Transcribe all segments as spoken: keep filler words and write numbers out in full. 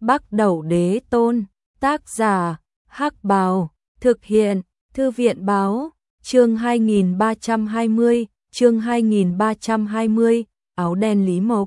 Bắc Đẩu Đế Tôn, tác giả, Hắc Bào, thực hiện, Thư viện báo, chương hai nghìn ba trăm hai mươi, chương hai nghìn ba trăm hai mươi, áo đen Lý Mộc.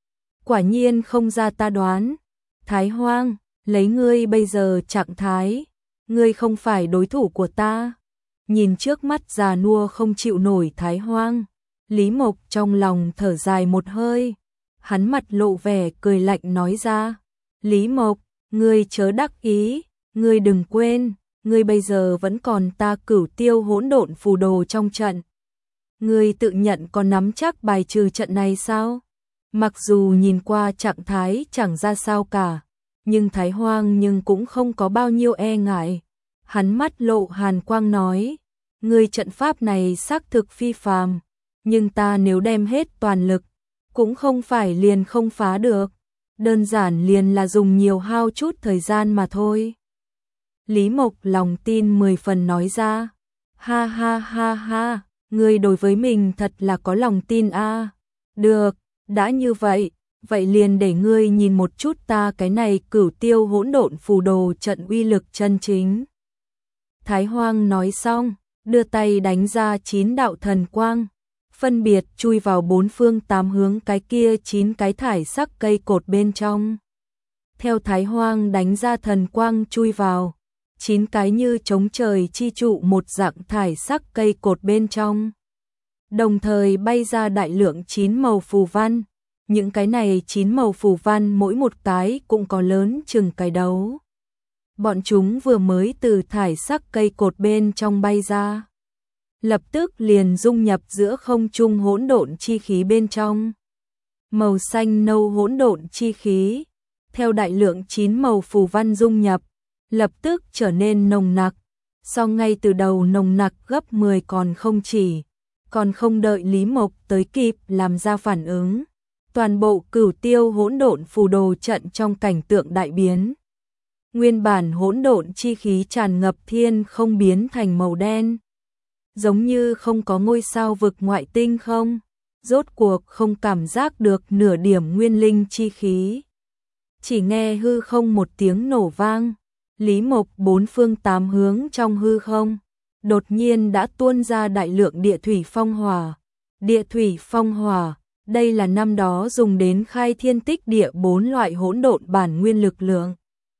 Quả nhiên không ra ta đoán, Thái Hoang, lấy ngươi bây giờ trạng thái, ngươi không phải đối thủ của ta. Nhìn trước mắt già nua không chịu nổi Thái Hoang, Lý Mộc trong lòng thở dài một hơi, hắn mặt lộ vẻ cười lạnh nói ra, Lý Mộc, ngươi chớ đắc ý, ngươi đừng quên, ngươi bây giờ vẫn còn ta Cửu Tiêu hỗn độn phù đồ trong trận. Ngươi tự nhận có nắm chắc bài trừ trận này sao? Mặc dù nhìn qua trạng thái chẳng ra sao cả, nhưng Thái Hoang nhưng cũng không có bao nhiêu e ngại. Hắn mắt lộ hàn quang nói, ngươi trận pháp này xác thực phi phàm, nhưng ta nếu đem hết toàn lực, cũng không phải liền không phá được, đơn giản liền là dùng nhiều hao chút thời gian mà thôi. Lý Mộc lòng tin mười phần nói ra, ha ha ha ha, ngươi đối với mình thật là có lòng tin a. À. Được, đã như vậy, vậy liền để ngươi nhìn một chút ta cái này Cửu Tiêu hỗn độn phù đồ trận uy lực chân chính. Thái Hoang nói xong, đưa tay đánh ra chín đạo thần quang, phân biệt chui vào bốn phương tám hướng cái kia chín cái thải sắc cây cột bên trong. Theo Thái Hoang đánh ra thần quang chui vào, chín cái như chống trời chi trụ một dạng thải sắc cây cột bên trong. Đồng thời bay ra đại lượng chín màu phù văn, những cái này chín màu phù văn mỗi một cái cũng có lớn chừng cái đấu. Bọn chúng vừa mới từ thải sắc cây cột bên trong bay ra, lập tức liền dung nhập giữa không trung hỗn độn chi khí bên trong. Màu xanh nâu hỗn độn chi khí, theo đại lượng chín màu phù văn dung nhập, lập tức trở nên nồng nặc, so ngay từ đầu nồng nặc gấp mười còn không chỉ, còn không đợi Lý Mộc tới kịp làm ra phản ứng, toàn bộ Cửu Tiêu hỗn độn phù đồ trận trong cảnh tượng đại biến. Nguyên bản hỗn độn chi khí tràn ngập thiên không biến thành màu đen, giống như không có ngôi sao vực ngoại tinh không, rốt cuộc không cảm giác được nửa điểm nguyên linh chi khí. Chỉ nghe hư không một tiếng nổ vang, Lý Mộc bốn phương tám hướng trong hư không, đột nhiên đã tuôn ra đại lượng địa thủy phong hỏa. Địa thủy phong hỏa, đây là năm đó dùng đến khai thiên tích địa bốn loại hỗn độn bản nguyên lực lượng.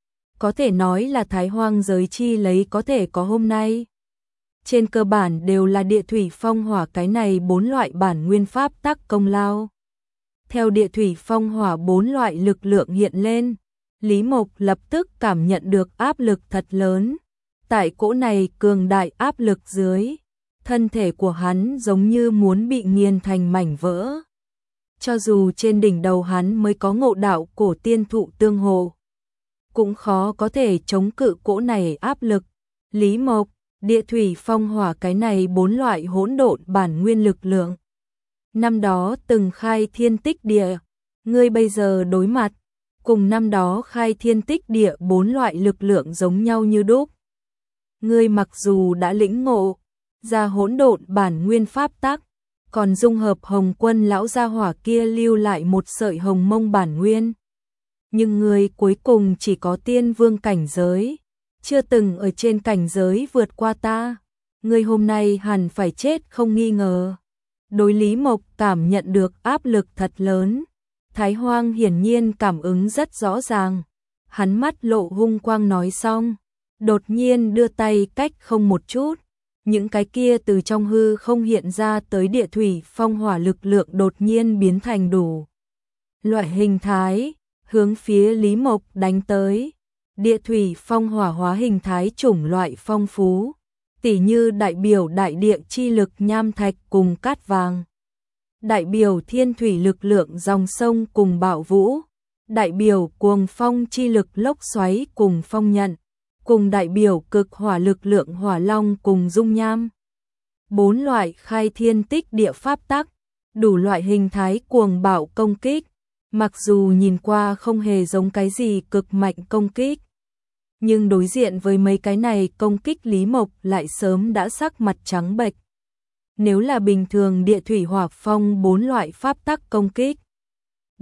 Có thể nói là Thái Hoang giới chi lấy có thể có hôm nay. Trên cơ bản đều là địa thủy phong hỏa cái này bốn loại bản nguyên pháp tắc công lao. Theo địa thủy phong hỏa bốn loại lực lượng hiện lên, Lý Mộc lập tức cảm nhận được áp lực thật lớn. Tại cỗ này cường đại áp lực dưới, thân thể của hắn giống như muốn bị nghiền thành mảnh vỡ. Cho dù trên đỉnh đầu hắn mới có ngộ đạo cổ tiên thụ tương hộ, cũng khó có thể chống cự cỗ này áp lực. Lý Mộc, địa thủy phong hỏa cái này bốn loại hỗn độn bản nguyên lực lượng. Năm đó từng khai thiên tích địa, ngươi bây giờ đối mặt, cùng năm đó khai thiên tích địa bốn loại lực lượng giống nhau như đúc. Ngươi mặc dù đã lĩnh ngộ ra hỗn độn bản nguyên pháp tắc, còn dung hợp Hồng Quân lão gia hỏa kia lưu lại một sợi hồng mông bản nguyên. Nhưng ngươi cuối cùng chỉ có tiên vương cảnh giới, chưa từng ở trên cảnh giới vượt qua ta. Ngươi hôm nay hẳn phải chết không nghi ngờ. Đối Lý Mộc cảm nhận được áp lực thật lớn. Thái Hoang hiển nhiên cảm ứng rất rõ ràng. Hắn mắt lộ hung quang nói xong, đột nhiên đưa tay cách không một chút. Những cái kia từ trong hư không hiện ra tới địa thủy phong hỏa lực lượng đột nhiên biến thành đủ loại hình thái, hướng phía Lý Mộc đánh tới. Địa thủy phong hỏa hóa hình thái chủng loại phong phú, tỉ như đại biểu đại địa chi lực nham thạch cùng cát vàng, đại biểu thiên thủy lực lượng dòng sông cùng bạo vũ, đại biểu cuồng phong chi lực lốc xoáy cùng phong nhận, cùng đại biểu cực hỏa lực lượng hỏa long cùng dung nham. Bốn loại khai thiên tích địa pháp tắc, đủ loại hình thái cuồng bạo công kích, mặc dù nhìn qua không hề giống cái gì cực mạnh công kích, nhưng đối diện với mấy cái này công kích Lý Mộc lại sớm đã sắc mặt trắng bệch. Nếu là bình thường địa thủy hỏa phong bốn loại pháp tắc công kích,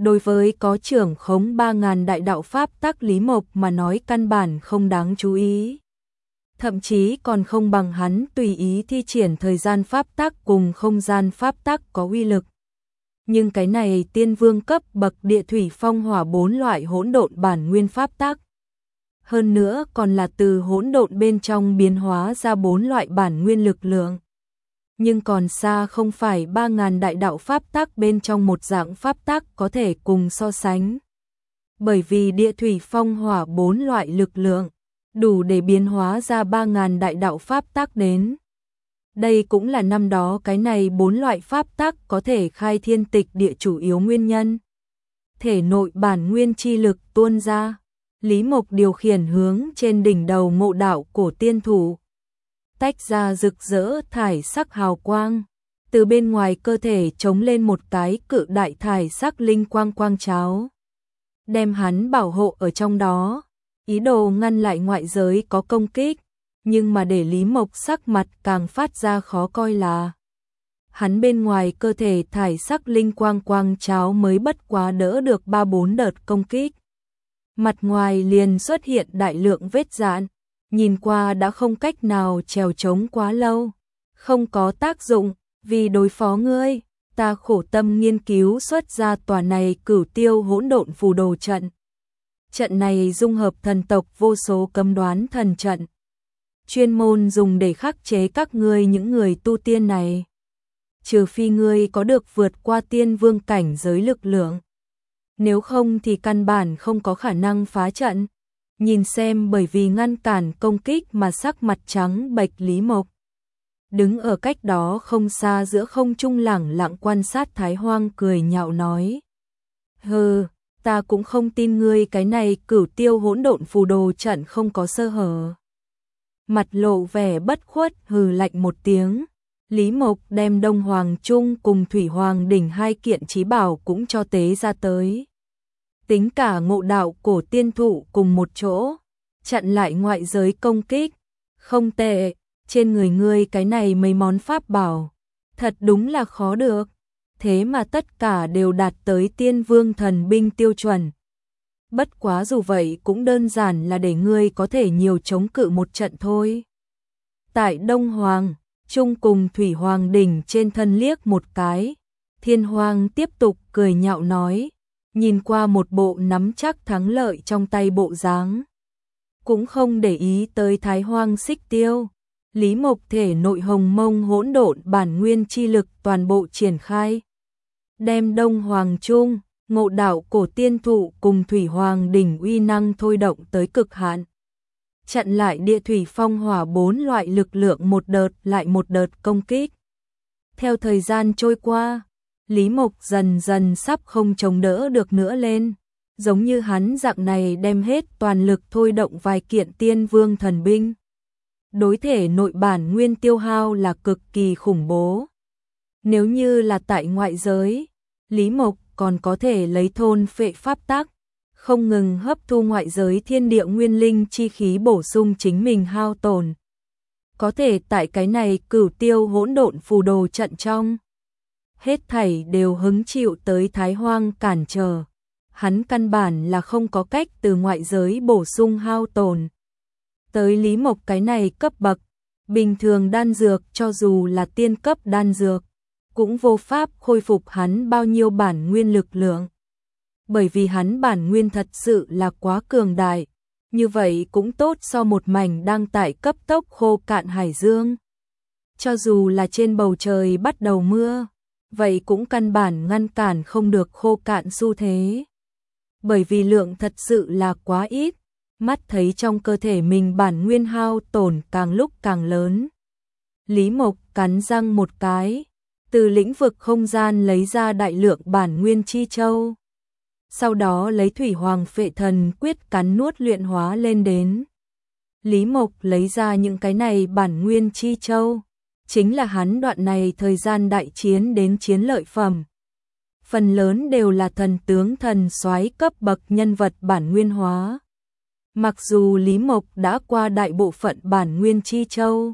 Đối với có trưởng khống ba ngàn đại đạo pháp tắc Lý Mộc mà nói căn bản không đáng chú ý. Thậm chí còn không bằng hắn tùy ý thi triển thời gian pháp tắc cùng không gian pháp tắc có uy lực. Nhưng cái này tiên vương cấp bậc địa thủy phong hỏa bốn loại hỗn độn bản nguyên pháp tắc. Hơn nữa còn là từ hỗn độn bên trong biến hóa ra bốn loại bản nguyên lực lượng. Nhưng còn xa không phải ba ngàn đại đạo pháp tắc bên trong một dạng pháp tắc có thể cùng so sánh. Bởi vì địa thủy phong hỏa bốn loại lực lượng đủ để biến hóa ra ba ngàn đại đạo pháp tắc đến. Đây cũng là năm đó cái này bốn loại pháp tắc có thể khai thiên tịch địa chủ yếu nguyên nhân. Thể nội bản nguyên chi lực tuôn ra, Lý Mộc điều khiển hướng trên đỉnh đầu ngộ đạo cổ tiên thủ. Tách ra rực rỡ thải sắc hào quang, từ bên ngoài cơ thể chống lên một cái cự đại thải sắc linh quang quang cháo. Đem hắn bảo hộ ở trong đó, ý đồ ngăn lại ngoại giới có công kích, nhưng mà để Lý Mộc sắc mặt càng phát ra khó coi là hắn bên ngoài cơ thể thải sắc linh quang quang cháo mới bất quá đỡ được ba bốn đợt công kích. Mặt ngoài liền xuất hiện đại lượng vết rạn, nhìn qua đã không cách nào trèo trống quá lâu, không có tác dụng, vì đối phó ngươi, ta khổ tâm nghiên cứu xuất ra tòa này cửu tiêu hỗn độn phù đồ trận. Trận này dung hợp thần tộc vô số cấm đoán thần trận, chuyên môn dùng để khắc chế các ngươi những người tu tiên này. Trừ phi ngươi có được vượt qua tiên vương cảnh giới lực lượng, nếu không thì căn bản không có khả năng phá trận. Nhìn xem bởi vì ngăn cản công kích mà sắc mặt trắng bệch Lý Mộc. Đứng ở cách đó không xa giữa không trung lẳng lặng quan sát Thái Hoang cười nhạo nói. Hừ, ta cũng không tin ngươi cái này cửu tiêu hỗn độn phù đồ trận không có sơ hở. Mặt lộ vẻ bất khuất hừ lạnh một tiếng. Lý Mộc đem Đông Hoàng Trung cùng Thủy Hoàng Đỉnh hai kiện chí bảo cũng cho tế ra tới. Tính cả ngộ đạo cổ tiên thụ cùng một chỗ, chặn lại ngoại giới công kích. Không tệ, trên người ngươi cái này mấy món pháp bảo, thật đúng là khó được. Thế mà tất cả đều đạt tới tiên vương thần binh tiêu chuẩn. Bất quá dù vậy cũng đơn giản là để ngươi có thể nhiều chống cự một trận thôi. Tại Đông Hoàng, Trung cùng Thủy Hoàng Đỉnh trên thân liếc một cái, Thiên Hoàng tiếp tục cười nhạo nói, nhìn qua một bộ nắm chắc thắng lợi trong tay bộ dáng. Cũng không để ý tới Thái Hoang xích tiêu. Lý Mộc thể nội hồng mông hỗn độn bản nguyên chi lực toàn bộ triển khai. Đem Đông Hoàng Trung, ngộ đạo cổ tiên thụ cùng Thủy Hoàng Đỉnh uy năng thôi động tới cực hạn. Chặn lại địa thủy phong hỏa bốn loại lực lượng một đợt lại một đợt công kích. Theo thời gian trôi qua, Lý Mộc dần dần sắp không chống đỡ được nữa lên. Giống như hắn dạng này đem hết toàn lực thôi động vài kiện tiên vương thần binh. Đối thể nội bản nguyên tiêu hao là cực kỳ khủng bố. Nếu như là tại ngoại giới, Lý Mộc còn có thể lấy thôn phệ pháp tắc, không ngừng hấp thu ngoại giới thiên địa nguyên linh chi khí bổ sung chính mình hao tổn. Có thể tại cái này cửu tiêu hỗn độn phù đồ trận trong, hết thảy đều hứng chịu tới Thái Hoang cản trở. Hắn căn bản là không có cách từ ngoại giới bổ sung hao tổn. Tới Lý Mộc cái này cấp bậc, bình thường đan dược cho dù là tiên cấp đan dược, cũng vô pháp khôi phục hắn bao nhiêu bản nguyên lực lượng. Bởi vì hắn bản nguyên thật sự là quá cường đại, như vậy cũng tốt so một mảnh đang tại cấp tốc khô cạn hải dương. Cho dù là trên bầu trời bắt đầu mưa, vậy cũng căn bản ngăn cản không được khô cạn xu thế. Bởi vì lượng thật sự là quá ít, mắt thấy trong cơ thể mình bản nguyên hao tổn càng lúc càng lớn. Lý Mộc cắn răng một cái, từ lĩnh vực không gian lấy ra đại lượng bản nguyên chi châu. Sau đó lấy Thủy Hoàng Phệ Thần quyết cắn nuốt luyện hóa lên đến. Lý Mộc lấy ra những cái này bản nguyên chi châu, chính là hắn đoạn này thời gian đại chiến đến chiến lợi phẩm. Phần lớn đều là thần tướng thần soái cấp bậc nhân vật bản nguyên hóa. Mặc dù Lý Mộc đã qua đại bộ phận bản nguyên chi châu,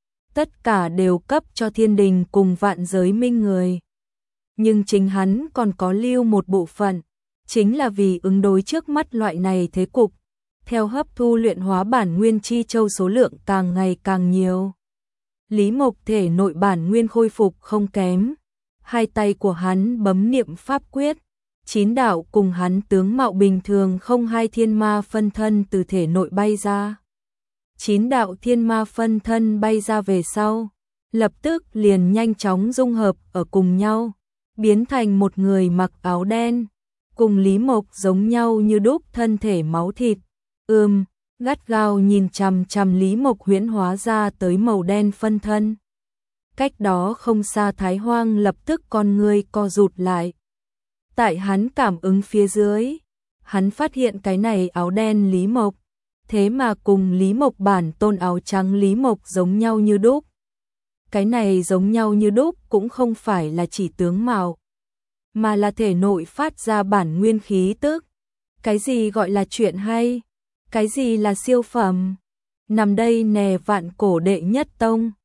tất cả đều cấp cho thiên đình cùng vạn giới minh người. Nhưng chính hắn còn có lưu một bộ phận, chính là vì ứng đối trước mắt loại này thế cục. Theo hấp thu luyện hóa bản nguyên chi châu số lượng càng ngày càng nhiều, Lý Mộc thể nội bản nguyên khôi phục không kém. Hai tay của hắn bấm niệm pháp quyết, chín đạo cùng hắn tướng mạo bình thường không hai thiên ma phân thân từ thể nội bay ra. Chín đạo thiên ma phân thân bay ra về sau, lập tức liền nhanh chóng dung hợp ở cùng nhau, biến thành một người mặc áo đen, cùng Lý Mộc giống nhau như đúc thân thể máu thịt. Ừm, gắt gao nhìn chằm chằm Lý Mộc huyễn hóa ra tới màu đen phân thân. Cách đó không xa Thái Hoang lập tức con ngươi co rụt lại. Tại hắn cảm ứng phía dưới, hắn phát hiện cái này áo đen Lý Mộc, thế mà cùng Lý Mộc bản tôn áo trắng Lý Mộc giống nhau như đúc. Cái này giống nhau như đúc cũng không phải là chỉ tướng mạo, mà là thể nội phát ra bản nguyên khí tức. Cái gì gọi là chuyện hay? Cái gì là siêu phẩm? Nằm đây nè vạn cổ đệ nhất tông.